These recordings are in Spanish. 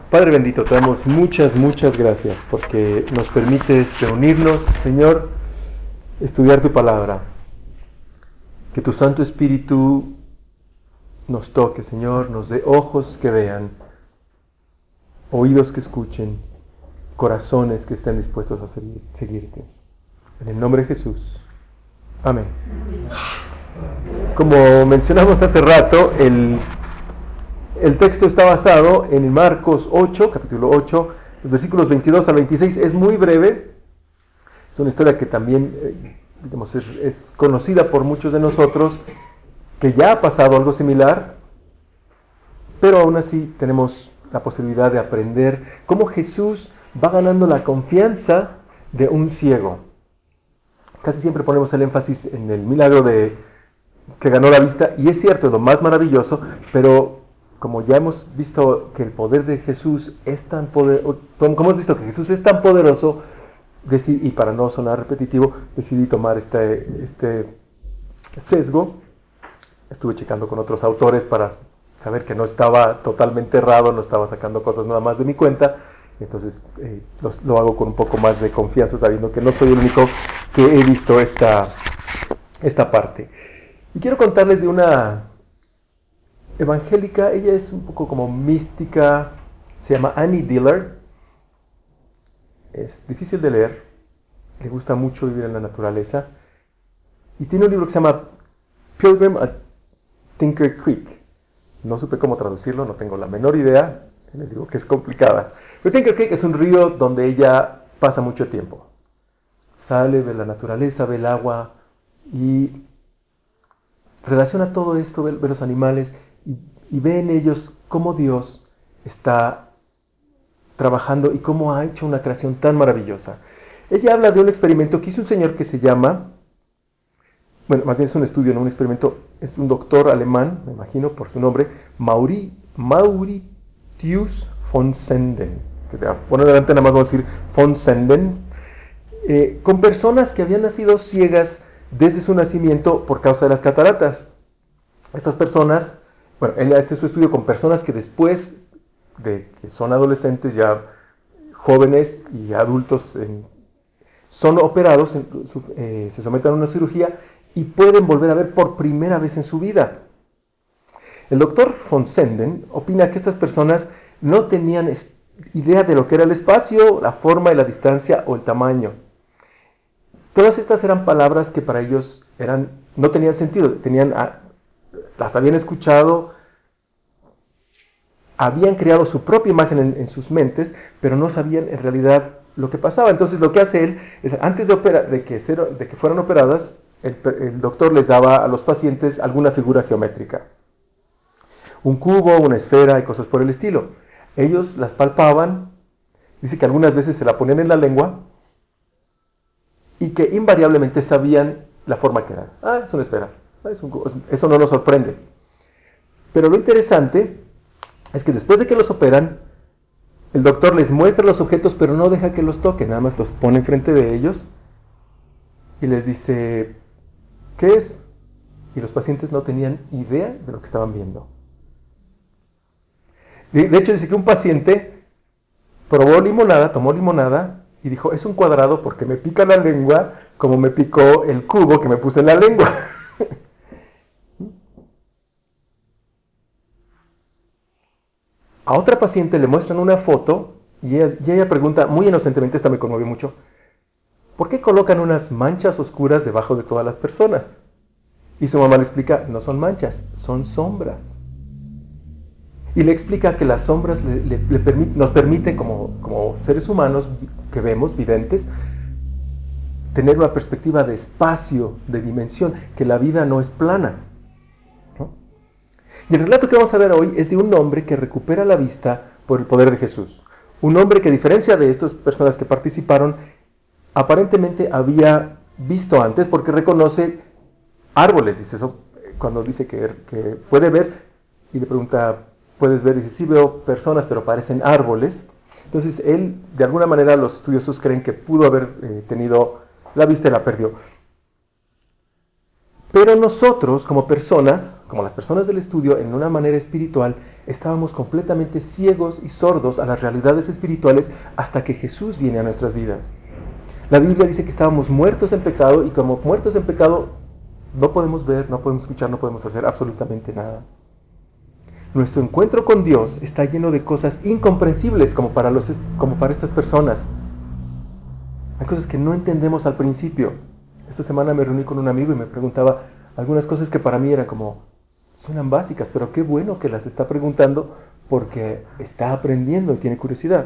Padre bendito, te damos muchas gracias porque nos permites reunirnos, Señor, estudiar tu palabra. Que tu Santo Espíritu nos toque, Señor, nos dé ojos que vean, oídos que escuchen, corazones que estén dispuestos a seguirte. En el nombre de Jesús. Amén. Como mencionamos hace rato, el texto está basado en Marcos 8, capítulo 8, los versículos 22 al 26. Es muy breve. Es una historia que también es conocida por muchos de nosotros, que ya ha pasado algo similar, pero aún así tenemos la posibilidad de aprender cómo Jesús va ganando la confianza de un ciego. Casi siempre ponemos el énfasis en el milagro que ganó la vista, y es cierto, es lo más maravilloso, pero como ya hemos visto que el poder de Jesús es tan poderoso, y para no sonar repetitivo, decidí tomar este sesgo. Estuve checando con otros autores para saber que no estaba totalmente errado, no estaba sacando cosas nada más de mi cuenta. Entonces lo hago con un poco más de confianza, sabiendo que no soy el único que he visto esta parte. Y quiero contarles de una evangélica. Ella es un poco como mística, se llama Annie Dillard. Es difícil de leer, le gusta mucho vivir en la naturaleza, y tiene un libro que se llama Pilgrim at Tinker Creek. No supe cómo traducirlo, no tengo la menor idea, les digo que es complicada. Pero Tinker Creek es un río donde ella pasa mucho tiempo. Sale de la naturaleza, ve el agua y relaciona todo esto, ve los animales y ve en ellos cómo Dios está trabajando y cómo ha hecho una creación tan maravillosa. Ella habla de un experimento que hizo un señor que se llama, bueno, más bien es un estudio, no un experimento, es un doctor alemán, me imagino por su nombre, Mauritius von Senden. Bueno, adelante nada más vamos a decir von Senden, con personas que habían nacido ciegas desde su nacimiento por causa de las cataratas. Estas personas, bueno, él hace su estudio con personas que después de que son adolescentes, ya jóvenes y adultos, son operados, se someten a una cirugía y pueden volver a ver por primera vez en su vida. El doctor von Senden opina que estas personas no tenían idea de lo que era el espacio, la forma y la distancia o el tamaño. Todas estas eran palabras que para ellos no tenían sentido, las habían escuchado, habían creado su propia imagen en sus mentes, pero no sabían en realidad lo que pasaba. Entonces lo que hace él es, antes de que fueran operadas, el doctor les daba a los pacientes alguna figura geométrica. Un cubo, una esfera y cosas por el estilo. Ellos las palpaban, dice que algunas veces se la ponían en la lengua y que invariablemente sabían la forma que era. Es una esfera, es un cubo. Eso no nos sorprende. Pero lo interesante es que después de que los operan, el doctor les muestra los objetos, pero no deja que los toquen, nada más los pone enfrente de ellos y les dice, ¿qué es? Y los pacientes no tenían idea de lo que estaban viendo. De hecho, dice que un paciente tomó limonada y dijo, es un cuadrado porque me pica la lengua como me picó el cubo que me puse en la lengua. A otra paciente le muestran una foto y ella pregunta, muy inocentemente, esta me conmovió mucho, ¿por qué colocan unas manchas oscuras debajo de todas las personas? Y su mamá le explica, no son manchas, son sombras. Y le explica que las sombras nos permiten, como seres humanos que vemos, videntes, tener una perspectiva de espacio, de dimensión, que la vida no es plana. Y el relato que vamos a ver hoy es de un hombre que recupera la vista por el poder de Jesús. Un hombre que, a diferencia de estas personas que participaron, aparentemente había visto antes porque reconoce árboles. Dice eso, cuando dice que puede ver y le pregunta, ¿puedes ver? Dice, sí veo personas, pero parecen árboles. Entonces él, de alguna manera, los estudiosos creen que pudo haber tenido la vista y la perdió. Pero nosotros, como personas, como las personas del estudio, en una manera espiritual, estábamos completamente ciegos y sordos a las realidades espirituales hasta que Jesús viene a nuestras vidas. La Biblia dice que estábamos muertos en pecado y como muertos en pecado no podemos ver, no podemos escuchar, no podemos hacer absolutamente nada. Nuestro encuentro con Dios está lleno de cosas incomprensibles como para estas personas. Hay cosas que no entendemos al principio. Esta semana me reuní con un amigo y me preguntaba algunas cosas que para mí eran como, suenan básicas, pero qué bueno que las está preguntando porque está aprendiendo y tiene curiosidad.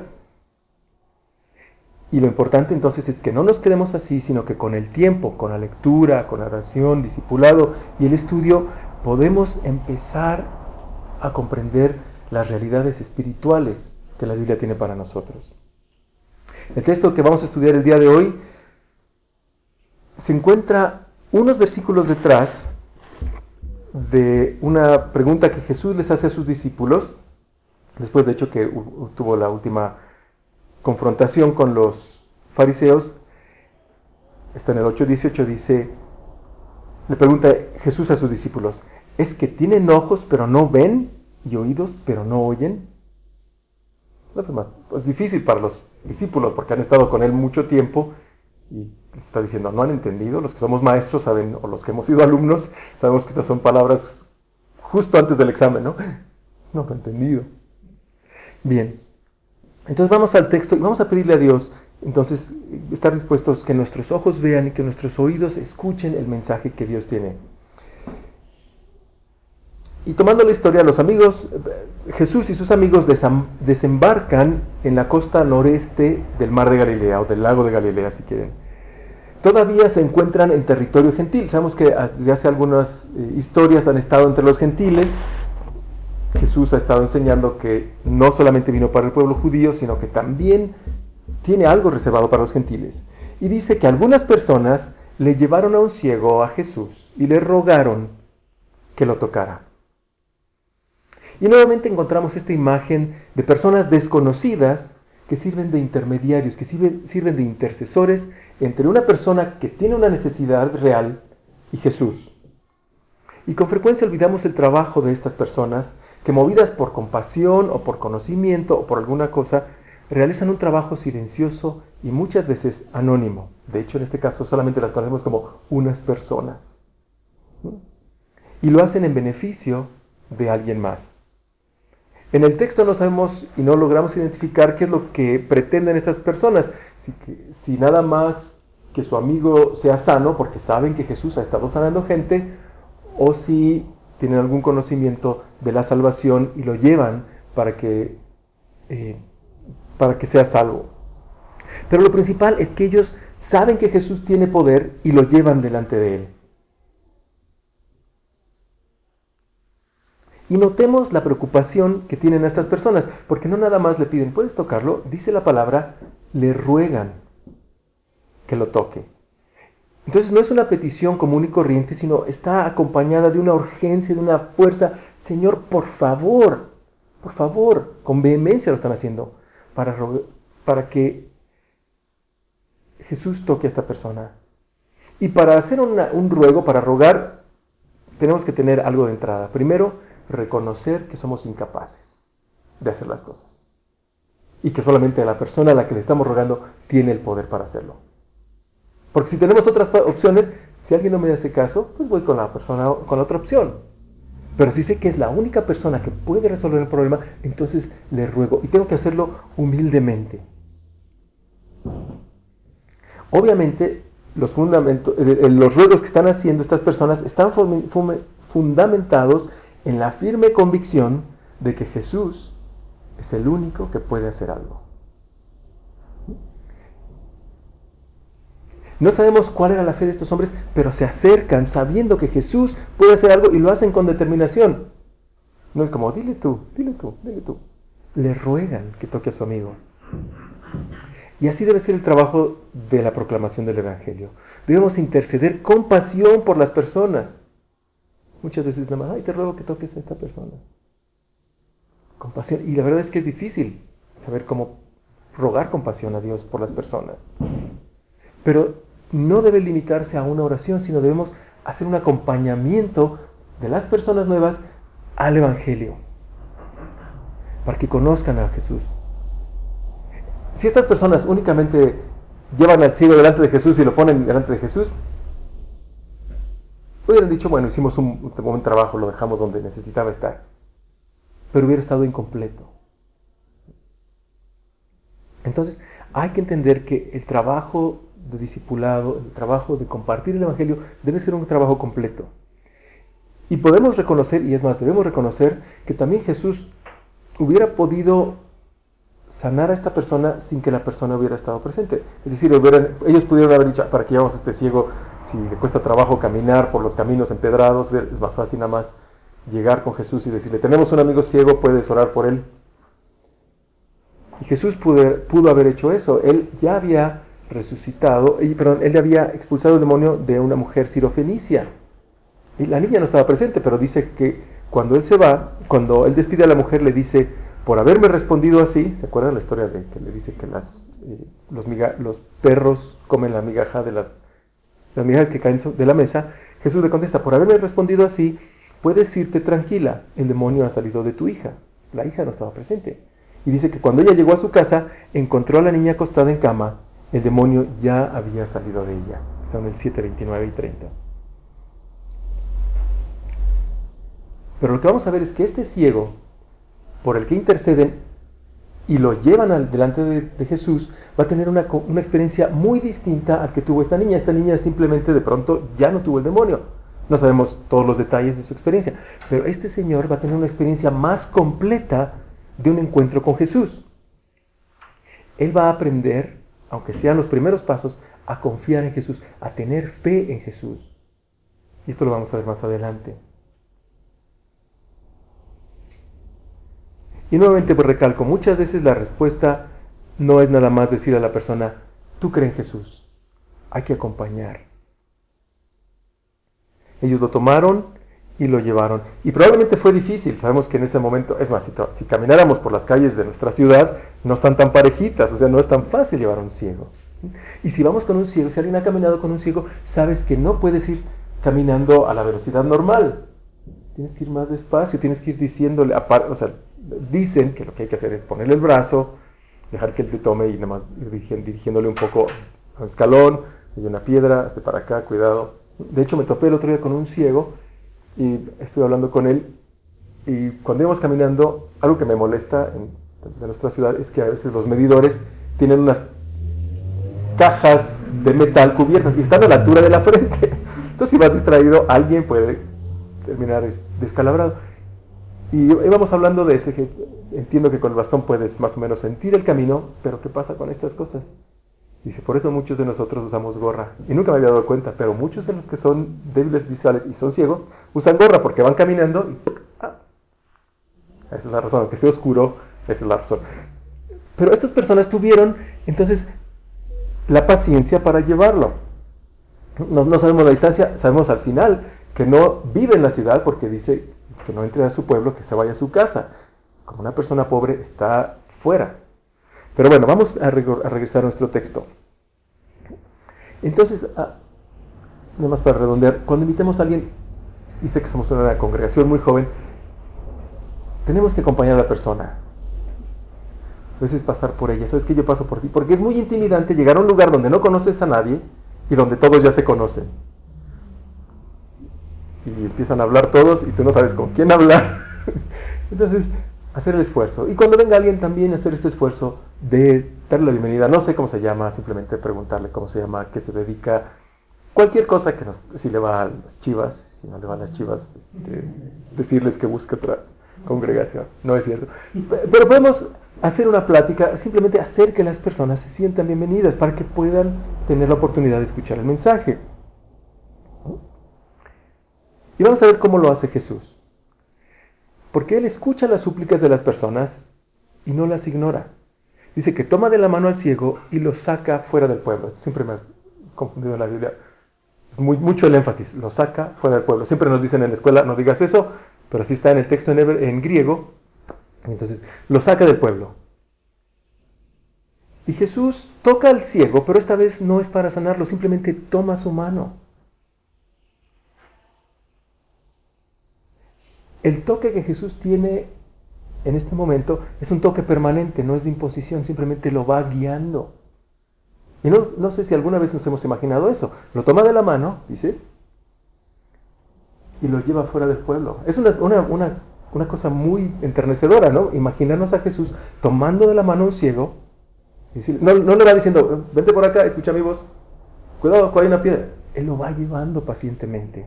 Y lo importante entonces es que no nos quedemos así, sino que con el tiempo, con la lectura, con la oración, discipulado y el estudio, podemos empezar a comprender las realidades espirituales que la Biblia tiene para nosotros. El texto que vamos a estudiar el día de hoy se encuentra unos versículos detrás de una pregunta que Jesús les hace a sus discípulos, después de hecho que tuvo la última confrontación con los fariseos. Está en el 8:18, dice, le pregunta Jesús a sus discípulos, ¿es que tienen ojos pero no ven y oídos pero no oyen? Es difícil para los discípulos porque han estado con él mucho tiempo y está diciendo, no han entendido. Los que somos maestros saben, o los que hemos sido alumnos, sabemos que estas son palabras justo antes del examen, ¿no? No he entendido. Bien, entonces vamos al texto y vamos a pedirle a Dios, entonces, estar dispuestos que nuestros ojos vean y que nuestros oídos escuchen el mensaje que Dios tiene. Y tomando la historia, los amigos, Jesús y sus amigos desembarcan en la costa noreste del mar de Galilea, o del lago de Galilea, si quieren. Todavía se encuentran en territorio gentil. Sabemos que desde hace algunas historias han estado entre los gentiles. Jesús ha estado enseñando que no solamente vino para el pueblo judío, sino que también tiene algo reservado para los gentiles. Y dice que algunas personas le llevaron a un ciego a Jesús y le rogaron que lo tocara. Y nuevamente encontramos esta imagen de personas desconocidas que sirven de intermediarios, que sirven de intercesores entre una persona que tiene una necesidad real y Jesús. Y con frecuencia olvidamos el trabajo de estas personas que, movidas por compasión o por conocimiento o por alguna cosa, realizan un trabajo silencioso y muchas veces anónimo. De hecho, en este caso solamente las conocemos como unas personas. Y lo hacen en beneficio de alguien más. En el texto no sabemos y no logramos identificar qué es lo que pretenden estas personas. Si nada más que su amigo sea sano, porque saben que Jesús ha estado sanando gente, o si tienen algún conocimiento de la salvación y lo llevan para que sea salvo. Pero lo principal es que ellos saben que Jesús tiene poder y lo llevan delante de él. Y notemos la preocupación que tienen estas personas, porque no nada más le piden, ¿puedes tocarlo? Dice la palabra, le ruegan que lo toque. Entonces no es una petición común y corriente, sino está acompañada de una urgencia, de una fuerza. Señor, por favor, con vehemencia lo están haciendo, para que Jesús toque a esta persona. Y para hacer un ruego, para rogar, tenemos que tener algo de entrada. Primero, reconocer que somos incapaces de hacer las cosas. Y que solamente la persona a la que le estamos rogando tiene el poder para hacerlo. Porque si tenemos otras opciones, si alguien no me hace caso, pues voy con la otra opción. Pero si sé que es la única persona que puede resolver el problema, entonces le ruego. Y tengo que hacerlo humildemente. Obviamente, los ruegos que están haciendo estas personas están fundamentados en la firme convicción de que Jesús es el único que puede hacer algo. No sabemos cuál era la fe de estos hombres, pero se acercan sabiendo que Jesús puede hacer algo y lo hacen con determinación. No es como, dile tú. Le ruegan que toque a su amigo. Y así debe ser el trabajo de la proclamación del Evangelio. Debemos interceder con pasión por las personas. Muchas veces nada más, te ruego que toques a esta persona. Con pasión. Y la verdad es que es difícil saber cómo rogar con pasión a Dios por las personas. Pero no debe limitarse a una oración, sino debemos hacer un acompañamiento de las personas nuevas al Evangelio. para que conozcan a Jesús. Si estas personas únicamente llevan al ciego delante de Jesús y lo ponen delante de Jesús, hubieran dicho, bueno, hicimos un buen trabajo, lo dejamos donde necesitaba estar, pero hubiera estado incompleto. Entonces, hay que entender que el trabajo de discipulado, el trabajo de compartir el Evangelio, debe ser un trabajo completo. Y podemos reconocer, y es más, debemos reconocer que también Jesús hubiera podido sanar a esta persona sin que la persona hubiera estado presente. Es decir, ellos pudieron haber dicho, para que llevamos a este ciego, si le cuesta trabajo caminar por los caminos empedrados, es más fácil nada más llegar con Jesús y decirle, tenemos un amigo ciego, puedes orar por él. Y Jesús pudo haber hecho eso. Él ya había resucitado, él había expulsado el demonio de una mujer sirofenicia. Y la niña no estaba presente, pero dice que cuando él se va, cuando él despide a la mujer, le dice, por haberme respondido así, ¿se acuerdan la historia de que le dice que los perros comen la migaja de las migajas que caen de la mesa? Jesús le contesta, por haberme respondido así, puedes irte tranquila, el demonio ha salido de tu hija. La hija no estaba presente. Y dice que cuando ella llegó a su casa, encontró a la niña acostada en cama, el demonio ya había salido de ella. Está en el 7, 29 y 30. Pero lo que vamos a ver es que este ciego, por el que interceden y lo llevan delante de Jesús, va a tener una experiencia muy distinta al que tuvo esta niña. Esta niña simplemente de pronto ya no tuvo el demonio. No sabemos todos los detalles de su experiencia, pero este señor va a tener una experiencia más completa de un encuentro con Jesús. Él va a aprender, aunque sean los primeros pasos, a confiar en Jesús, a tener fe en Jesús. Y esto lo vamos a ver más adelante. Y nuevamente pues recalco, muchas veces la respuesta no es nada más decir a la persona, tú crees en Jesús. Hay que acompañar. Ellos lo tomaron y lo llevaron. Y probablemente fue difícil. Sabemos que en ese momento, es más, si camináramos por las calles de nuestra ciudad, no están tan parejitas, o sea, no es tan fácil llevar a un ciego. Y si vamos con un ciego, si alguien ha caminado con un ciego, sabes que no puedes ir caminando a la velocidad normal. Tienes que ir más despacio, tienes que ir diciéndole, o sea, dicen que lo que hay que hacer es ponerle el brazo, dejar que él te tome y nada más ir dirigiéndole un poco a un escalón, hay una piedra, hazte para acá, cuidado. De hecho, me topé el otro día con un ciego y estuve hablando con él y cuando íbamos caminando, algo que me molesta de nuestra ciudad es que a veces los medidores tienen unas cajas de metal cubiertas y están a la altura de la frente. Entonces, si vas distraído, alguien puede terminar descalabrado. Y íbamos hablando de eso, que entiendo que con el bastón puedes más o menos sentir el camino, pero ¿qué pasa con estas cosas? Dice, por eso muchos de nosotros usamos gorra. Y nunca me había dado cuenta, pero muchos de los que son débiles visuales y son ciegos, usan gorra porque van caminando y... esa es la razón, aunque esté oscuro, esa es la razón. Pero estas personas tuvieron, entonces, la paciencia para llevarlo. No sabemos la distancia, sabemos al final que no vive en la ciudad porque dice que no entre a su pueblo, que se vaya a su casa. Como una persona pobre está fuera. Pero bueno, vamos a regresar a nuestro texto. Entonces, nada más para redondear, cuando invitemos a alguien, y sé que somos una congregación muy joven, tenemos que acompañar a la persona. A veces pasar por ella, sabes que yo paso por ti, porque es muy intimidante llegar a un lugar donde no conoces a nadie y donde todos ya se conocen. Y empiezan a hablar todos y tú no sabes con quién hablar. Entonces, hacer el esfuerzo. Y cuando venga alguien también hacer este esfuerzo de darle la bienvenida. No sé cómo se llama, simplemente preguntarle cómo se llama, qué se dedica. Cualquier cosa que si le va a las Chivas, si no le va a las Chivas, decirles que busque otra congregación. No es cierto. Pero podemos hacer una plática, simplemente hacer que las personas se sientan bienvenidas para que puedan tener la oportunidad de escuchar el mensaje. Y vamos a ver cómo lo hace Jesús. Porque Él escucha las súplicas de las personas y no las ignora. Dice que toma de la mano al ciego y lo saca fuera del pueblo. Esto siempre me ha confundido en la Biblia. Mucho el énfasis, lo saca fuera del pueblo. Siempre nos dicen en la escuela, no digas eso, pero así está en el texto en griego. Entonces, lo saca del pueblo. Y Jesús toca al ciego, pero esta vez no es para sanarlo, simplemente toma su mano. El toque que Jesús tiene en este momento es un toque permanente, no es de imposición, simplemente lo va guiando. Y no sé si alguna vez nos hemos imaginado eso. Lo toma de la mano, dice, y lo lleva fuera del pueblo. Es una cosa muy enternecedora, ¿no? Imaginarnos a Jesús tomando de la mano a un ciego. Y decir, no le va diciendo, vente por acá, escucha mi voz. Cuidado, hay una piedra. Él lo va llevando pacientemente.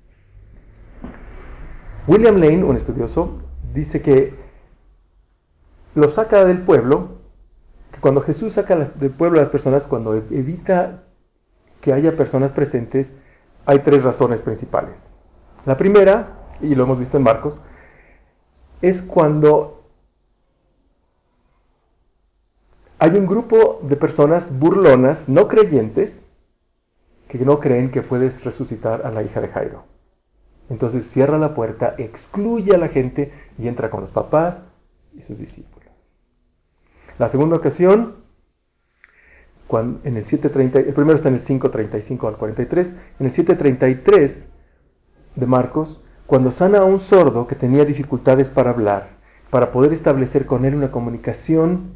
William Lane, un estudioso, dice que lo saca del pueblo, que cuando Jesús saca del pueblo a las personas, cuando evita que haya personas presentes, hay 3 razones principales. La primera, y lo hemos visto en Marcos, es cuando hay un grupo de personas burlonas, no creyentes, que no creen que puedes resucitar a la hija de Jairo. Entonces cierra la puerta, excluye a la gente y entra con los papás y sus discípulos. La segunda ocasión, en el 7:30, el primero está en el 5:35 al 43, en el 7:33 de Marcos, cuando sana a un sordo que tenía dificultades para hablar, para poder establecer con él una comunicación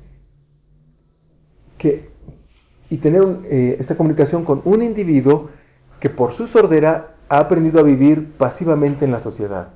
y tener esta comunicación con un individuo que por su sordera ha aprendido a vivir pasivamente en la sociedad.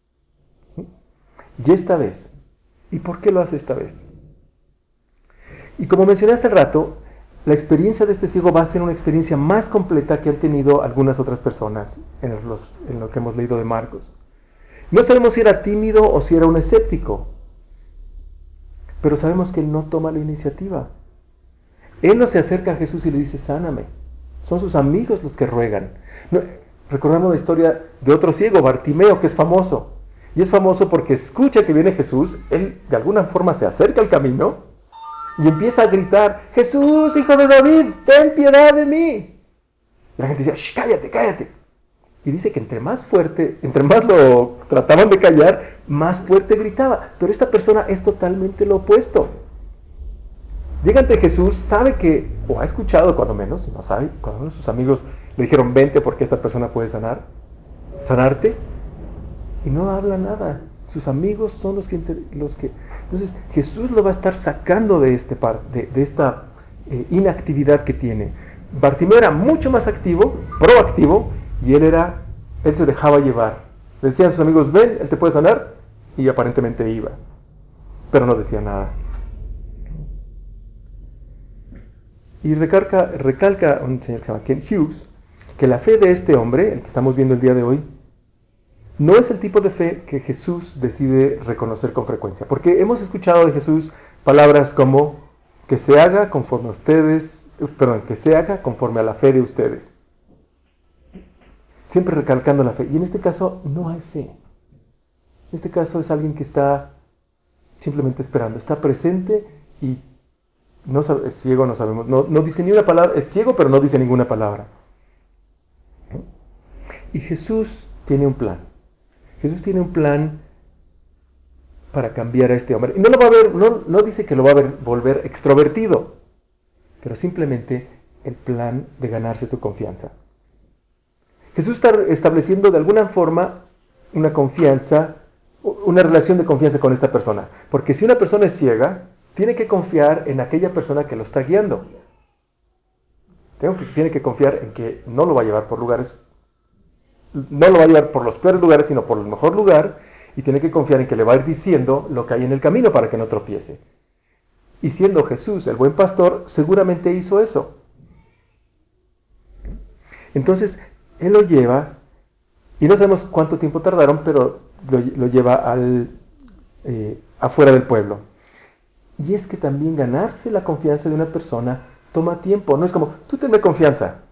Y esta vez, ¿y por qué lo hace esta vez? Y como mencioné hace rato, la experiencia de este ciego va a ser una experiencia más completa que han tenido algunas otras personas en lo que hemos leído de Marcos. No sabemos si era tímido o si era un escéptico, pero sabemos que él no toma la iniciativa. Él no se acerca a Jesús y le dice, sáname. Son sus amigos los que ruegan. Recordamos la historia de otro ciego, Bartimeo, que es famoso. Y es famoso porque escucha que viene Jesús, él de alguna forma se acerca al camino y empieza a gritar, Jesús, hijo de David, ten piedad de mí. Y la gente dice, shh, cállate, cállate. Y dice que entre más lo trataban de callar, más fuerte gritaba. Pero esta persona es totalmente lo opuesto. Llega ante Jesús, sabe que, o ha escuchado cuando menos, si no sabe, cuando menos sus amigos le dijeron, vente porque esta persona puede sanarte, y no habla nada. Sus amigos son los que entonces Jesús lo va a estar sacando de esta inactividad que tiene. Bartimeo era mucho más activo, proactivo, y él se dejaba llevar. Le decían a sus amigos, ven, él te puede sanar, y aparentemente iba, pero no decía nada. Y recalca un señor que se llama Ken Hughes, que la fe de este hombre, el que estamos viendo el día de hoy, no es el tipo de fe que Jesús decide reconocer con frecuencia. Porque hemos escuchado de Jesús palabras como que se haga conforme a la fe de ustedes. Siempre recalcando la fe. Y en este caso no hay fe. En este caso es alguien que está simplemente esperando. Está presente y no sabe, es ciego, no sabemos. No dice ni una palabra. Es ciego, pero no dice ninguna palabra. Y Jesús tiene un plan. Jesús tiene un plan para cambiar a este hombre. Y no dice que lo va a volver extrovertido, pero simplemente el plan de ganarse su confianza. Jesús está estableciendo de alguna forma una confianza, una relación de confianza con esta persona. Porque si una persona es ciega, tiene que confiar en aquella persona que lo está guiando. Tiene que confiar en que no lo va a llevar por lugares, no lo va a llevar por los peores lugares, sino por el mejor lugar, y tiene que confiar en que le va a ir diciendo lo que hay en el camino para que no tropiece. Y siendo Jesús el buen pastor, seguramente hizo eso. Entonces, él lo lleva, y no sabemos cuánto tiempo tardaron, pero lo lleva afuera del pueblo. Y es que también ganarse la confianza de una persona toma tiempo. No es como, tú tenme confianza.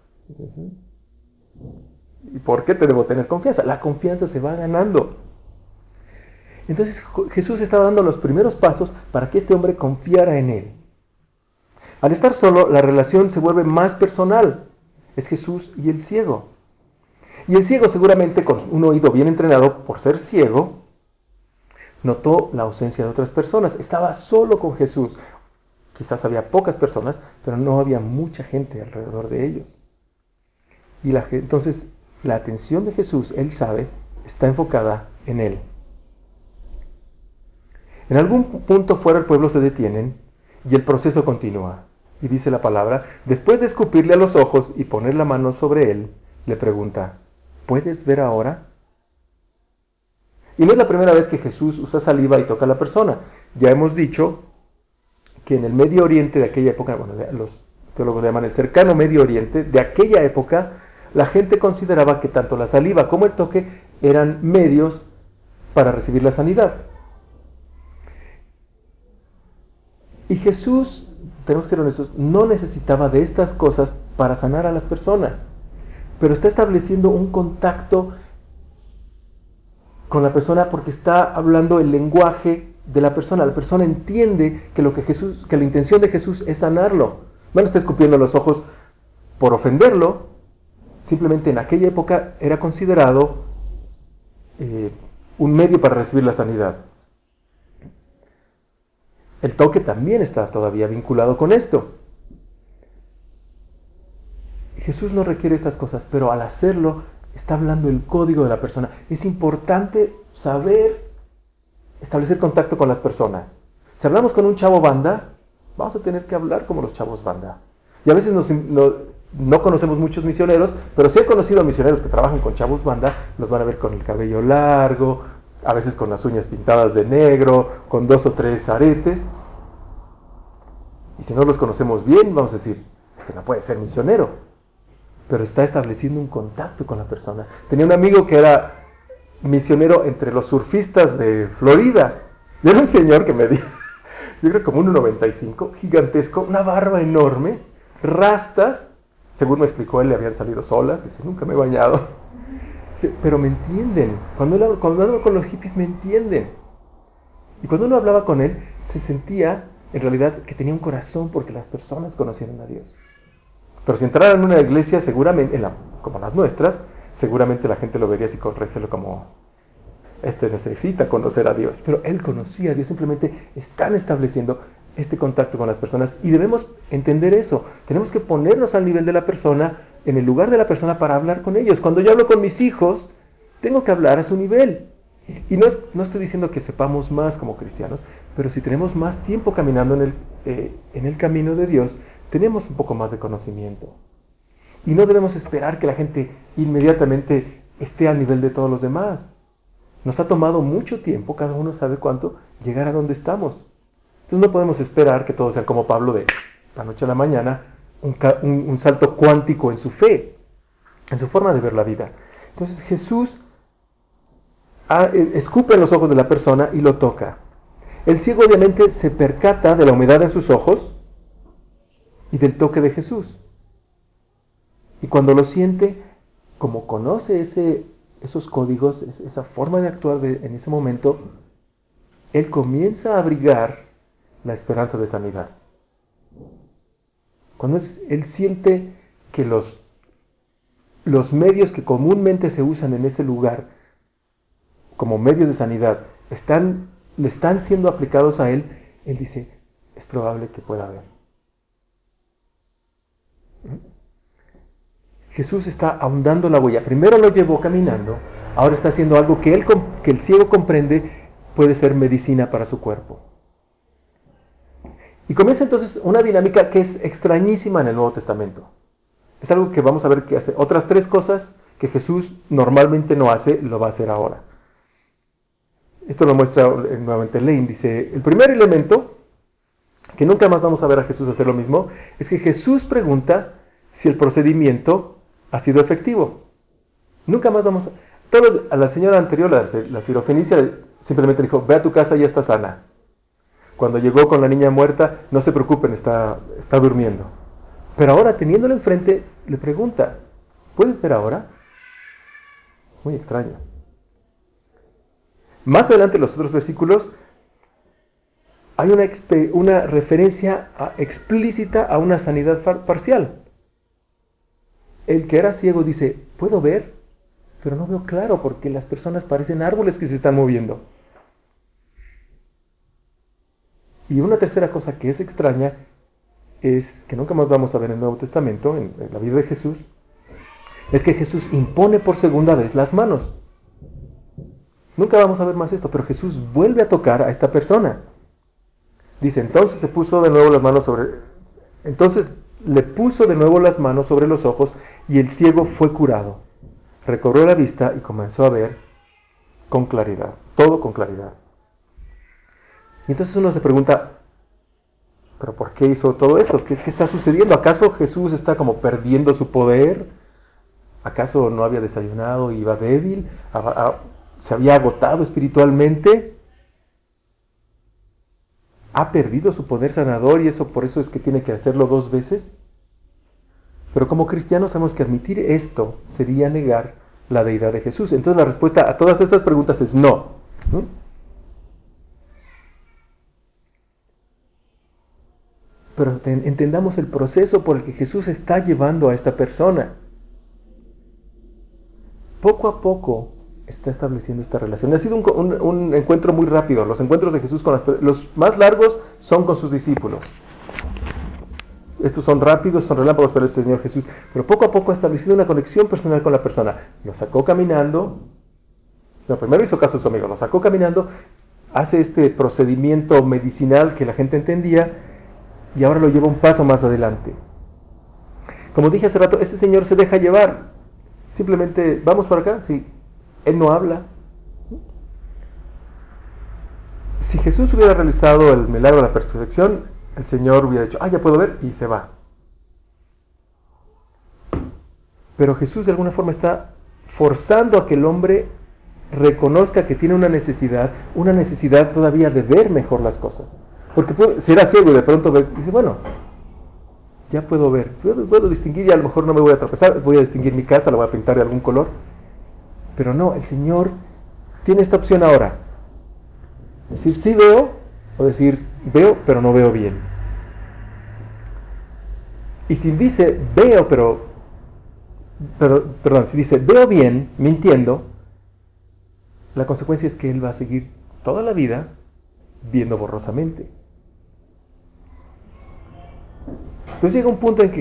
¿Y por qué te debo tener confianza? La confianza se va ganando. Entonces Jesús estaba dando los primeros pasos para que este hombre confiara en él. Al estar solo, la relación se vuelve más personal. Es Jesús y el ciego. Y el ciego, seguramente con un oído bien entrenado por ser ciego, notó la ausencia de otras personas. Estaba solo con Jesús. Quizás había pocas personas, pero no había mucha gente alrededor de ellos. Y entonces la atención de Jesús, él sabe, está enfocada en él. En algún punto fuera del pueblo se detienen y el proceso continúa. Y dice la palabra, después de escupirle a los ojos y poner la mano sobre él, le pregunta, ¿puedes ver ahora? Y no es la primera vez que Jesús usa saliva y toca a la persona. Ya hemos dicho que en el Medio Oriente de aquella época, bueno, los teólogos le llaman el cercano Medio Oriente, de aquella época, la gente consideraba que tanto la saliva como el toque eran medios para recibir la sanidad. Y Jesús, tenemos que ser honestos, no necesitaba de estas cosas para sanar a las personas, pero está estableciendo un contacto con la persona porque está hablando el lenguaje de la persona. La persona entiende que la intención de Jesús es sanarlo. No le está escupiendo los ojos por ofenderlo. Simplemente en aquella época era considerado un medio para recibir la sanidad. El toque también está todavía vinculado con esto. Jesús no requiere estas cosas, pero al hacerlo está hablando el código de la persona. Es importante saber establecer contacto con las personas. Si hablamos con un chavo banda, vamos a tener que hablar como los chavos banda. Y a veces no conocemos muchos misioneros, pero si he conocido a misioneros que trabajan con chavos banda, los van a ver con el cabello largo, a veces con las uñas pintadas de negro, con 2 o 3 aretes. Y si no los conocemos bien, vamos a decir, este no puede ser misionero. Pero está estableciendo un contacto con la persona. Tenía un amigo que era misionero entre los surfistas de Florida. Y era un señor que medía, yo creo como 1,95, gigantesco, una barba enorme, rastas. Según me explicó él, le habían salido solas. Dice, nunca me he bañado. Dice, pero me entienden. Cuando hablo con los hippies me entienden. Y cuando uno hablaba con él, se sentía en realidad que tenía un corazón porque las personas conocieron a Dios. Pero si entrara en una iglesia, seguramente, como las nuestras, seguramente la gente lo vería así con recelo como, este necesita conocer a Dios. Pero él conocía a Dios, simplemente están estableciendo este contacto con las personas y debemos entender eso. Tenemos que ponernos al nivel de la persona, en el lugar de la persona para hablar con ellos. Cuando yo hablo con mis hijos, tengo que hablar a su nivel. Y no estoy diciendo que sepamos más como cristianos, pero si tenemos más tiempo caminando en el camino de Dios, tenemos un poco más de conocimiento. Y no debemos esperar que la gente inmediatamente esté al nivel de todos los demás. Nos ha tomado mucho tiempo, cada uno sabe cuánto, llegar a donde estamos. Entonces no podemos esperar que todos sean como Pablo de la noche a la mañana, un salto cuántico en su fe, en su forma de ver la vida. Entonces Jesús escupe en los ojos de la persona y lo toca. El ciego obviamente se percata de la humedad en sus ojos y del toque de Jesús. Y cuando lo siente, como conoce esos códigos, esa forma de actuar en ese momento, él comienza a abrigar la esperanza de sanidad. Cuando él siente que los medios que comúnmente se usan en ese lugar como medios de sanidad le están siendo aplicados a él, él dice, es probable que pueda haber. Jesús está ahondando la huella. Primero lo llevó caminando, ahora está haciendo algo que el ciego comprende puede ser medicina para su cuerpo. Y comienza entonces una dinámica que es extrañísima en el Nuevo Testamento. Es algo que vamos a ver que hace. Otras 3 cosas que Jesús normalmente no hace, lo va a hacer ahora. Esto lo muestra nuevamente Lane. Dice, el primer elemento, que nunca más vamos a ver a Jesús hacer lo mismo, es que Jesús pregunta si el procedimiento ha sido efectivo. Nunca más vamos a la señora anterior, la sirofenicia, simplemente dijo, ve a tu casa y ya está sana. Cuando llegó con la niña muerta, no se preocupen, está durmiendo. Pero ahora, teniéndola enfrente, le pregunta, ¿puedes ver ahora? Muy extraño. Más adelante en los otros versículos, hay una referencia explícita a una sanidad parcial. El que era ciego dice, puedo ver, pero no veo claro porque las personas parecen árboles que se están moviendo. Y una tercera cosa que es extraña es que nunca más vamos a ver en el Nuevo Testamento, en la vida de Jesús, es que Jesús impone por segunda vez las manos. Nunca vamos a ver más esto, pero Jesús vuelve a tocar a esta persona. Dice, entonces le puso de nuevo las manos sobre los ojos y el ciego fue curado. Recobró la vista y comenzó a ver con claridad, todo con claridad. Y entonces uno se pregunta, ¿pero por qué hizo todo esto? ¿Qué está sucediendo? ¿Acaso Jesús está como perdiendo su poder? ¿Acaso no había desayunado y iba débil? ¿Se había agotado espiritualmente? ¿Ha perdido su poder sanador y por eso es que tiene que hacerlo 2 veces? Pero como cristianos sabemos que admitir esto sería negar la deidad de Jesús. Entonces la respuesta a todas estas preguntas es no. ¿No? Pero entendamos el proceso por el que Jesús está llevando a esta persona. Poco a poco está estableciendo esta relación. Ha sido un encuentro muy rápido. Los encuentros de Jesús los más largos son con sus discípulos. Estos son rápidos, son relámpagos para el Señor Jesús. Pero poco a poco ha establecido una conexión personal con la persona. Lo sacó caminando. Primero hizo caso a su amigo. Lo sacó caminando. Hace este procedimiento medicinal que la gente entendía. Y ahora lo lleva un paso más adelante. Como dije hace rato, este señor se deja llevar. Simplemente, ¿vamos por acá? Sí. Él no habla. Si Jesús hubiera realizado el milagro de la perfección, el Señor hubiera dicho, ya puedo ver, y se va. Pero Jesús de alguna forma está forzando a que el hombre reconozca que tiene una necesidad todavía de ver mejor las cosas. Porque si era ciego y de pronto dice, bueno, ya puedo ver, puedo distinguir y a lo mejor no me voy a tropezar, voy a distinguir mi casa, la voy a pintar de algún color. Pero no, el Señor tiene esta opción ahora. Decir sí veo, o decir veo pero no veo bien. Y si dice veo si dice veo bien, mintiendo, la consecuencia es que él va a seguir toda la vida viendo borrosamente. Entonces llega el momento en que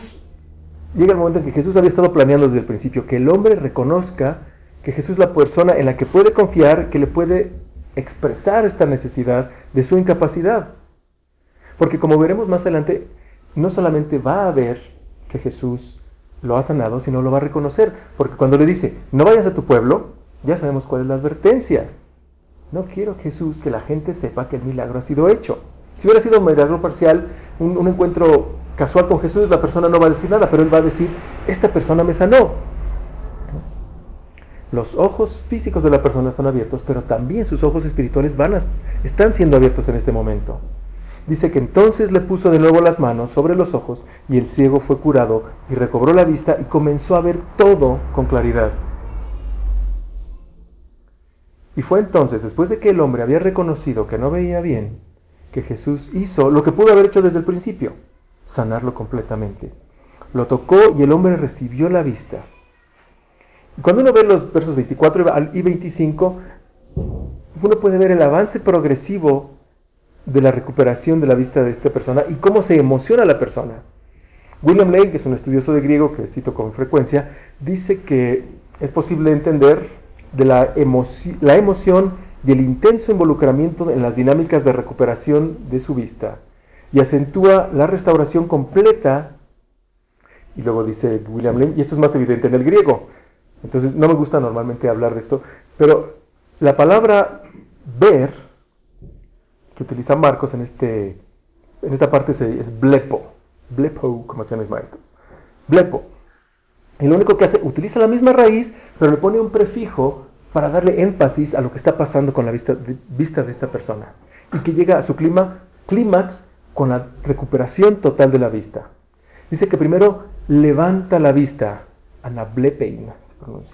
Jesús había estado planeando desde el principio que el hombre reconozca que Jesús es la persona en la que puede confiar, que le puede expresar esta necesidad de su incapacidad. Porque como veremos más adelante, no solamente va a ver que Jesús lo ha sanado, sino lo va a reconocer. Porque cuando le dice, no vayas a tu pueblo, ya sabemos cuál es la advertencia. No quiero, Jesús, que la gente sepa que el milagro ha sido hecho. Si hubiera sido un milagro parcial, un encuentro casual con Jesús, la persona no va a decir nada, pero él va a decir, esta persona me sanó. Los ojos físicos de la persona están abiertos, pero también sus ojos espirituales están siendo abiertos en este momento. Dice que entonces le puso de nuevo las manos sobre los ojos y el ciego fue curado y recobró la vista y comenzó a ver todo con claridad. Y fue entonces, después de que el hombre había reconocido que no veía bien, que Jesús hizo lo que pudo haber hecho desde el principio, sanarlo completamente. Lo tocó y el hombre recibió la vista. Y cuando uno ve los versos 24 y 25, uno puede ver el avance progresivo de la recuperación de la vista de esta persona y cómo se emociona la persona. William Lane, que es un estudioso de griego que cito con frecuencia, dice que es posible entender de la emoción y el intenso involucramiento en las dinámicas de recuperación de su vista y acentúa la restauración completa. Y luego dice William Lane, y esto es más evidente en el griego, entonces no me gusta normalmente hablar de esto, pero la palabra ver que utiliza Marcos en esta parte es blepo, como decían mis maestros, blepo. Y lo único que hace, utiliza la misma raíz, pero le pone un prefijo para darle énfasis a lo que está pasando con la vista de esta persona. Y que llega a su clímax con la recuperación total de la vista. Dice que primero levanta la vista, anablepein se pronuncia.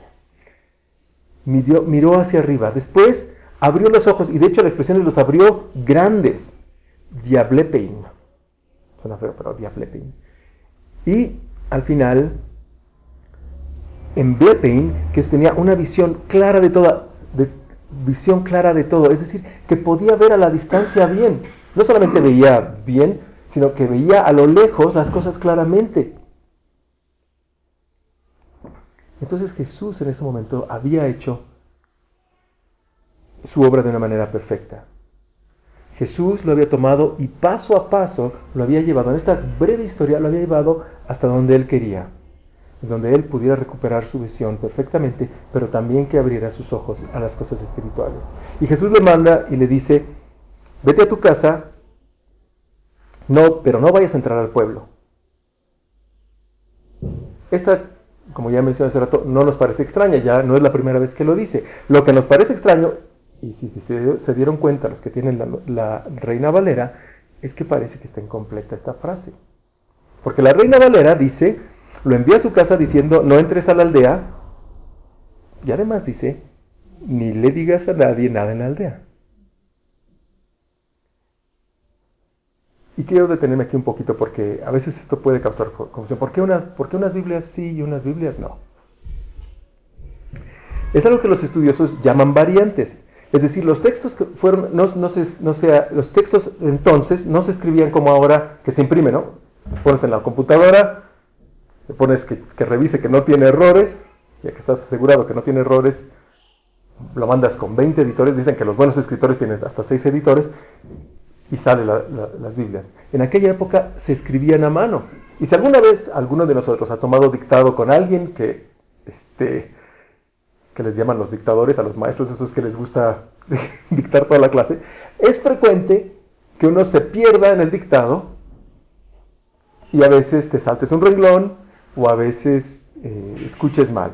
Miró hacia arriba, después abrió los ojos, y de hecho la expresión los abrió grandes, diablepein. Suena feo, pero diablepein. Y al final, en blepein, que tenía una visión clara de todo, es decir, que podía ver a la distancia bien. No solamente veía bien, sino que veía a lo lejos las cosas claramente. Entonces Jesús en ese momento había hecho su obra de una manera perfecta. Jesús lo había tomado y paso a paso lo había llevado, en esta breve historia lo había llevado hasta donde él quería, donde él pudiera recuperar su visión perfectamente, pero también que abriera sus ojos a las cosas espirituales. Y Jesús le manda y le dice, vete a tu casa, pero no vayas a entrar al pueblo. Esta, como ya mencioné hace rato, no nos parece extraña, ya no es la primera vez que lo dice. Lo que nos parece extraño, y si se dieron cuenta los que tienen la Reina Valera, es que parece que está incompleta esta frase. Porque la Reina Valera dice, lo envía a su casa diciendo, no entres a la aldea, y además dice, ni le digas a nadie nada en la aldea. Y quiero detenerme aquí un poquito porque a veces esto puede causar confusión. ¿Por qué unas Biblias sí y unas Biblias no? Es algo que los estudiosos llaman variantes. Es decir, los textos que fueron, los textos entonces no se escribían como ahora que se imprime, ¿no? Pones en la computadora, le pones que revise que no tiene errores, ya que estás asegurado que no tiene errores, lo mandas con 20 editores, dicen que los buenos escritores tienen hasta 6 editores, y sale las Biblias. En aquella época se escribían a mano. Y si alguna vez alguno de nosotros ha tomado dictado con alguien que les llaman los dictadores, a los maestros esos que les gusta dictar toda la clase, es frecuente que uno se pierda en el dictado y a veces te saltes un renglón o a veces escuches mal.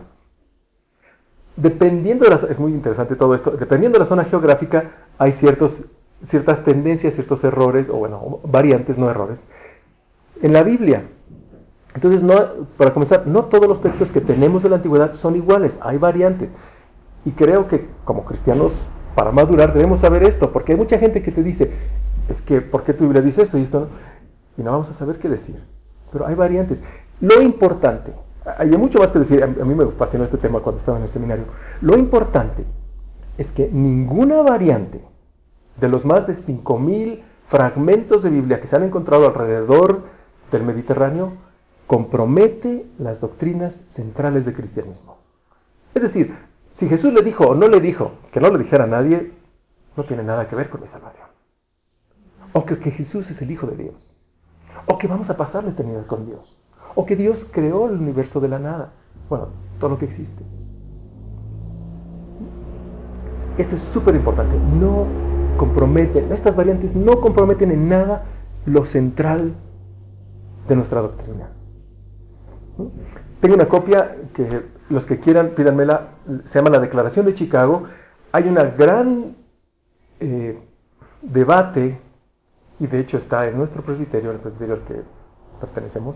Es muy interesante todo esto, dependiendo de la zona geográfica hay ciertas tendencias, ciertos errores, o bueno, variantes, no errores, en la Biblia. Entonces, para comenzar, no todos los textos que tenemos de la antigüedad son iguales, hay variantes. Y creo que como cristianos, para madurar, debemos saber esto, porque hay mucha gente que te dice, es que, ¿por qué tu Biblia dice esto y esto no? Y no vamos a saber qué decir. Pero hay variantes. Lo importante, hay mucho más que decir, a mí me apasionó este tema cuando estaba en el seminario, lo importante es que ninguna variante de los más de 5,000 fragmentos de Biblia que se han encontrado alrededor del Mediterráneo, compromete las doctrinas centrales del cristianismo. Es decir, si Jesús le dijo o no le dijo que no le dijera a nadie, no tiene nada que ver con mi salvación. O que Jesús es el Hijo de Dios. O que vamos a pasar la eternidad con Dios. O que Dios creó el universo de la nada. Bueno, todo lo que existe. Esto es súper importante. Estas variantes no comprometen en nada lo central de nuestra doctrina. Tengo una copia que los que quieran pídanmela, se llama la Declaración de Chicago. Hay una gran debate, y de hecho está en nuestro presbiterio, el presbiterio al que pertenecemos,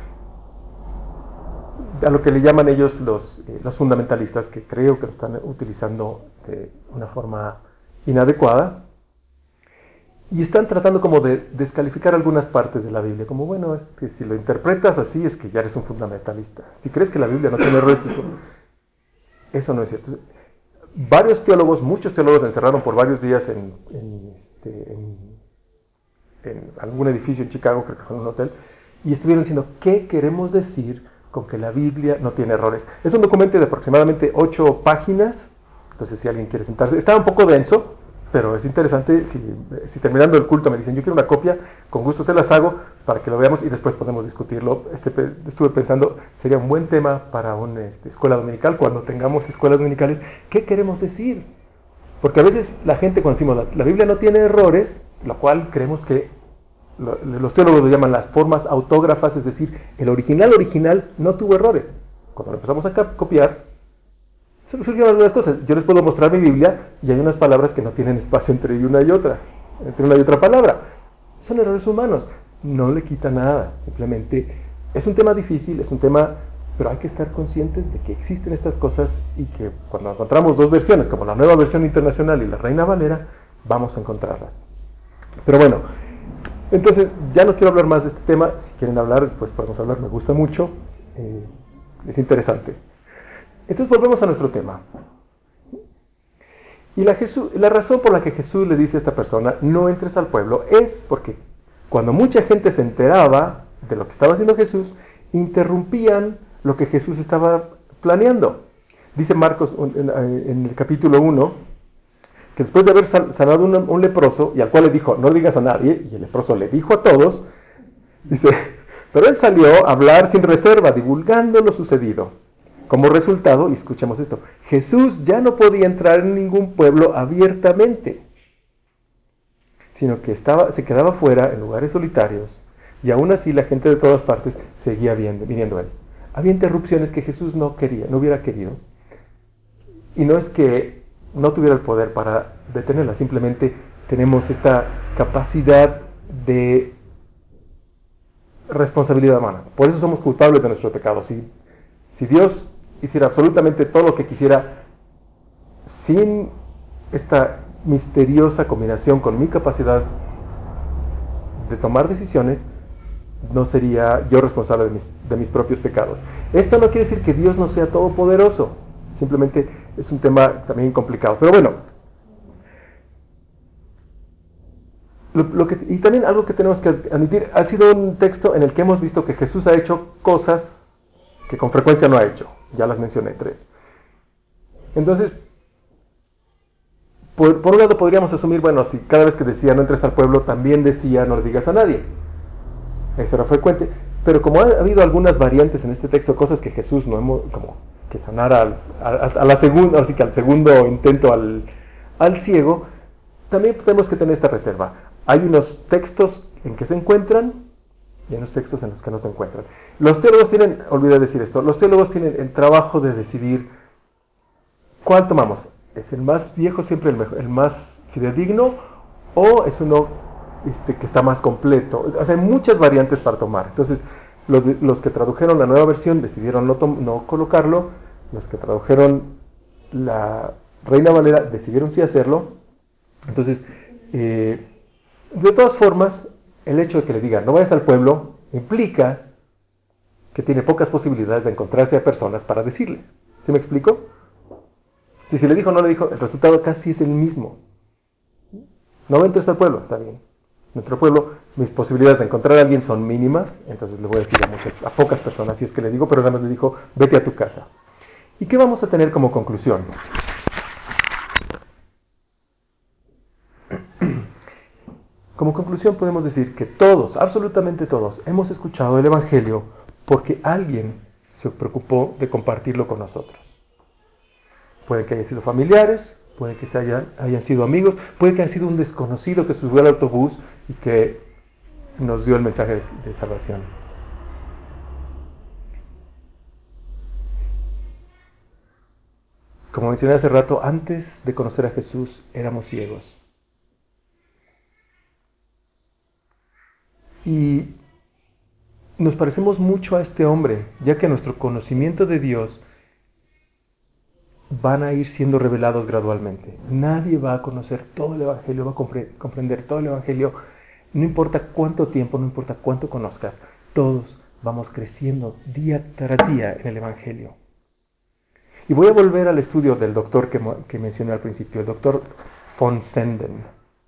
a lo que le llaman ellos los fundamentalistas, que creo que lo están utilizando de una forma inadecuada, y están tratando como de descalificar algunas partes de la Biblia, como bueno, es que si lo interpretas así es que ya eres un fundamentalista. Si crees que la Biblia no tiene errores, eso no es cierto. Muchos teólogos se encerraron por varios días en algún edificio en Chicago, creo que fue en un hotel, y estuvieron diciendo, ¿qué queremos decir con que la Biblia no tiene errores? Es un documento de aproximadamente 8 páginas, entonces si alguien quiere sentarse, está un poco denso, pero es interesante. Si terminando el culto me dicen, yo quiero una copia, con gusto se las hago para que lo veamos y después podemos discutirlo. Estuve pensando, sería un buen tema para una escuela dominical, cuando tengamos escuelas dominicales, ¿qué queremos decir? Porque a veces la gente, cuando decimos la Biblia no tiene errores, lo cual creemos que los teólogos lo llaman las formas autógrafas, es decir, el original no tuvo errores. Cuando lo empezamos a copiar, se surgieron algunas cosas. Yo les puedo mostrar mi Biblia y hay unas palabras que no tienen espacio entre una y otra palabra. Son errores humanos, no le quita nada, simplemente es un tema difícil, pero hay que estar conscientes de que existen estas cosas y que cuando encontramos dos versiones, como la Nueva Versión Internacional y la Reina Valera, vamos a encontrarlas. Pero bueno, entonces ya no quiero hablar más de este tema. Si quieren hablar, pues podemos hablar, me gusta mucho, es interesante. Entonces volvemos a nuestro tema. Y la razón por la que Jesús le dice a esta persona, no entres al pueblo, es porque cuando mucha gente se enteraba de lo que estaba haciendo Jesús, interrumpían lo que Jesús estaba planeando. Dice Marcos en el capítulo 1, que después de haber sanado un leproso, y al cual le dijo, no le digas a nadie, y el leproso le dijo a todos, dice, pero él salió a hablar sin reserva, divulgando lo sucedido. Como resultado, y escuchemos esto, Jesús ya no podía entrar en ningún pueblo abiertamente, sino que se quedaba fuera en lugares solitarios, y aún así la gente de todas partes seguía viniendo a él. Había interrupciones que Jesús no hubiera querido, y no es que no tuviera el poder para detenerlas, simplemente tenemos esta capacidad de responsabilidad humana. Por eso somos culpables de nuestro pecado. Si Dios hiciera absolutamente todo lo que quisiera sin esta misteriosa combinación con mi capacidad de tomar decisiones, no sería yo responsable de mis propios pecados. Esto no quiere decir que Dios no sea todopoderoso, simplemente es un tema también complicado. Pero bueno, y también algo que tenemos que admitir, ha sido un texto en el que hemos visto que Jesús ha hecho cosas que con frecuencia no ha hecho. Ya las mencioné, 3. Entonces, por un lado podríamos asumir, bueno, si cada vez que decía no entres al pueblo, también decía no le digas a nadie. Eso era frecuente. Pero como ha habido algunas variantes en este texto, cosas que Jesús no hemos, como que sanara a la segunda, así que al segundo intento al ciego, también tenemos que tener esta reserva. Hay unos textos en que se encuentran y hay unos textos en los que no se encuentran. Los teólogos tienen, olvidé decir esto, los teólogos tienen el trabajo de decidir cuál tomamos. ¿Es el más viejo siempre el más fidedigno o es uno que está más completo? O sea, hay muchas variantes para tomar. Entonces, los que tradujeron la nueva versión decidieron no colocarlo. Los que tradujeron la Reina Valera decidieron sí hacerlo. Entonces, de todas formas, el hecho de que le digan no vayas al pueblo implica que tiene pocas posibilidades de encontrarse a personas para decirle. ¿Sí me explico? Si le dijo o no le dijo, el resultado casi es el mismo. No entres al pueblo, está bien. Nuestro pueblo, mis posibilidades de encontrar a alguien son mínimas, entonces le voy a decir a pocas personas si es que le digo, pero nada más le dijo, vete a tu casa. ¿Y qué vamos a tener como conclusión? Como conclusión podemos decir que todos, absolutamente todos, hemos escuchado el Evangelio porque alguien se preocupó de compartirlo con nosotros. Puede que hayan sido familiares, puede que hayan sido amigos, puede que haya sido un desconocido que subió al autobús y que nos dio el mensaje de salvación. Como mencioné hace rato, antes de conocer a Jesús éramos ciegos. Y nos parecemos mucho a este hombre, ya que nuestro conocimiento de Dios van a ir siendo revelados gradualmente. Nadie va a conocer todo el Evangelio, va a comprender todo el Evangelio. No importa cuánto tiempo, no importa cuánto conozcas, todos vamos creciendo día tras día en el Evangelio. Y voy a volver al estudio del doctor que mencioné al principio, el doctor von Senden.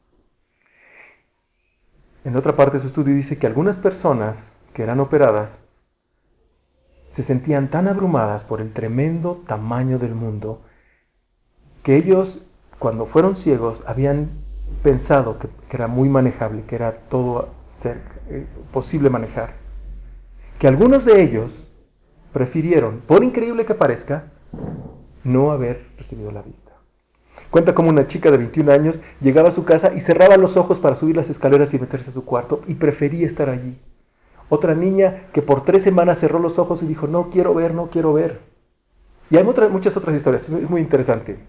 En otra parte de su estudio dice que algunas personas que eran operadas se sentían tan abrumadas por el tremendo tamaño del mundo que ellos, cuando fueron ciegos, habían pensado que era muy manejable, que era todo posible manejar. Que algunos de ellos prefirieron, por increíble que parezca, no haber recibido la vista. Cuenta como una chica de 21 años llegaba a su casa y cerraba los ojos para subir las escaleras y meterse a su cuarto y prefería estar allí. Otra niña que por 3 semanas cerró los ojos y dijo, no quiero ver, no quiero ver. Y hay muchas otras historias, es muy interesante.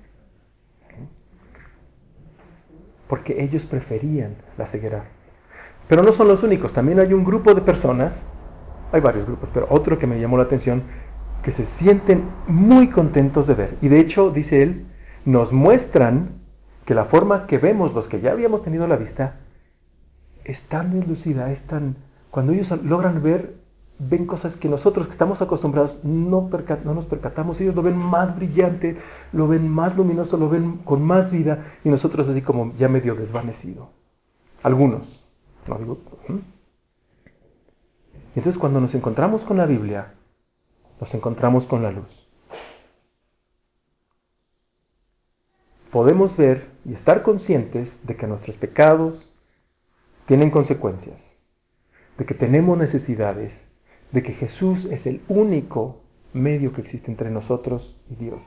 Porque ellos preferían la ceguera. Pero no son los únicos, también hay un grupo de personas, hay varios grupos, pero otro que me llamó la atención, que se sienten muy contentos de ver. Y de hecho, dice él, nos muestran que la forma que vemos los que ya habíamos tenido la vista es tan deslucida, es tan... Cuando ellos logran ver, ven cosas que nosotros que estamos acostumbrados no nos percatamos. Ellos lo ven más brillante, lo ven más luminoso, lo ven con más vida y nosotros así como ya medio desvanecido. Algunos, no digo... Entonces cuando nos encontramos con la Biblia, nos encontramos con la luz. Podemos ver y estar conscientes de que nuestros pecados tienen consecuencias, de que tenemos necesidades, de que Jesús es el único medio que existe entre nosotros y Dios.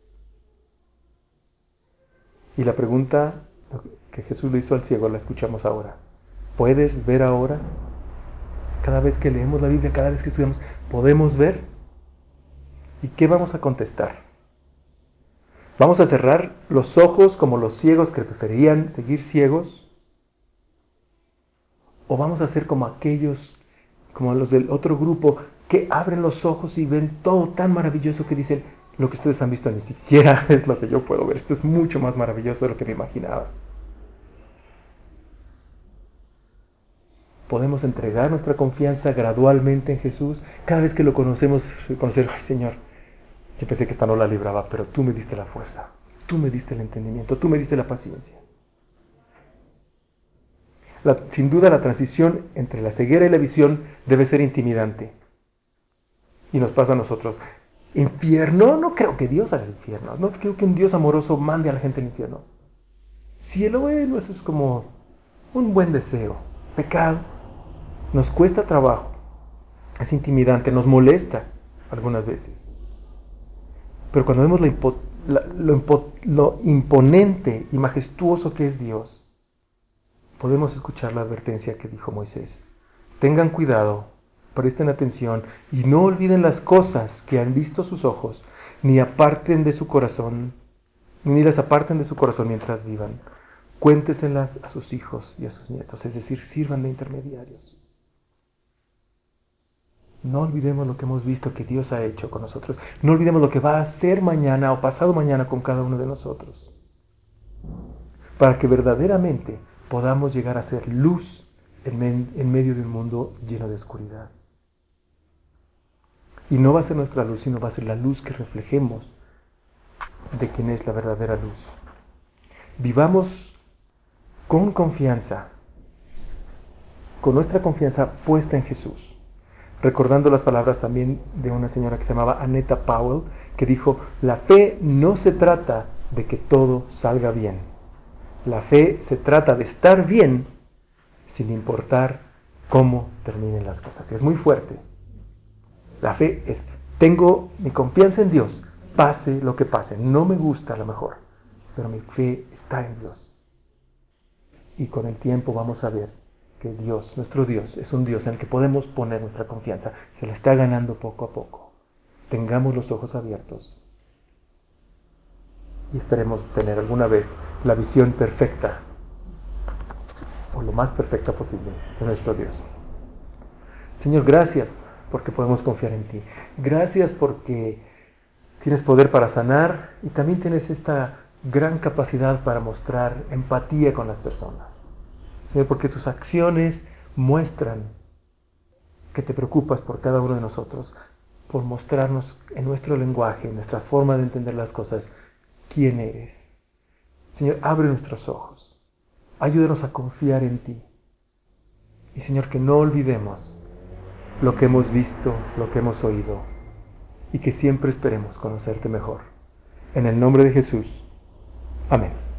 Y la pregunta que Jesús le hizo al ciego la escuchamos ahora. ¿Puedes ver ahora? Cada vez que leemos la Biblia, cada vez que estudiamos, ¿podemos ver? ¿Y qué vamos a contestar? ¿Vamos a cerrar los ojos como los ciegos que preferían seguir ciegos? ¿O vamos a ser como aquellos, como los del otro grupo, que abren los ojos y ven todo tan maravilloso que dicen, lo que ustedes han visto ni siquiera es lo que yo puedo ver, esto es mucho más maravilloso de lo que me imaginaba? Podemos entregar nuestra confianza gradualmente en Jesús. Cada vez que lo conocemos, reconocer, ay Señor, yo pensé que esta no la libraba, pero tú me diste la fuerza, tú me diste el entendimiento, tú me diste la paciencia. Sin duda la transición entre la ceguera y la visión debe ser intimidante. Y nos pasa a nosotros. Infierno, no creo que Dios haga el infierno, no creo que un Dios amoroso mande a la gente al infierno. Cielo, bueno, eso es como un buen deseo. Pecado, nos cuesta trabajo, es intimidante, nos molesta algunas veces. Pero cuando vemos lo imponente y majestuoso que es Dios, podemos escuchar la advertencia que dijo Moisés. Tengan cuidado, presten atención y no olviden las cosas que han visto sus ojos, ni las aparten de su corazón mientras vivan. Cuénteselas a sus hijos y a sus nietos, es decir, sirvan de intermediarios. No olvidemos lo que hemos visto que Dios ha hecho con nosotros. No olvidemos lo que va a hacer mañana o pasado mañana con cada uno de nosotros. Para que verdaderamente podamos llegar a ser luz en medio de un mundo lleno de oscuridad. Y no va a ser nuestra luz, sino va a ser la luz que reflejemos de quien es la verdadera luz. Vivamos con confianza, con nuestra confianza puesta en Jesús. Recordando las palabras también de una señora que se llamaba Annetta Powell, que dijo, la fe no se trata de que todo salga bien. La fe se trata de estar bien sin importar cómo terminen las cosas. Y es muy fuerte. La fe es, tengo mi confianza en Dios, pase lo que pase. No me gusta a lo mejor, pero mi fe está en Dios. Y con el tiempo vamos a ver que Dios, nuestro Dios, es un Dios en el que podemos poner nuestra confianza. Se la está ganando poco a poco. Tengamos los ojos abiertos y esperemos tener alguna vez la visión perfecta o lo más perfecta posible de nuestro Dios. Señor, gracias porque podemos confiar en ti. Gracias porque tienes poder para sanar y también tienes esta gran capacidad para mostrar empatía con las personas. Señor, porque tus acciones muestran que te preocupas por cada uno de nosotros, por mostrarnos en nuestro lenguaje, en nuestra forma de entender las cosas, quién eres. Señor, abre nuestros ojos, ayúdanos a confiar en ti. Y Señor, que no olvidemos lo que hemos visto, lo que hemos oído, y que siempre esperemos conocerte mejor. En el nombre de Jesús. Amén.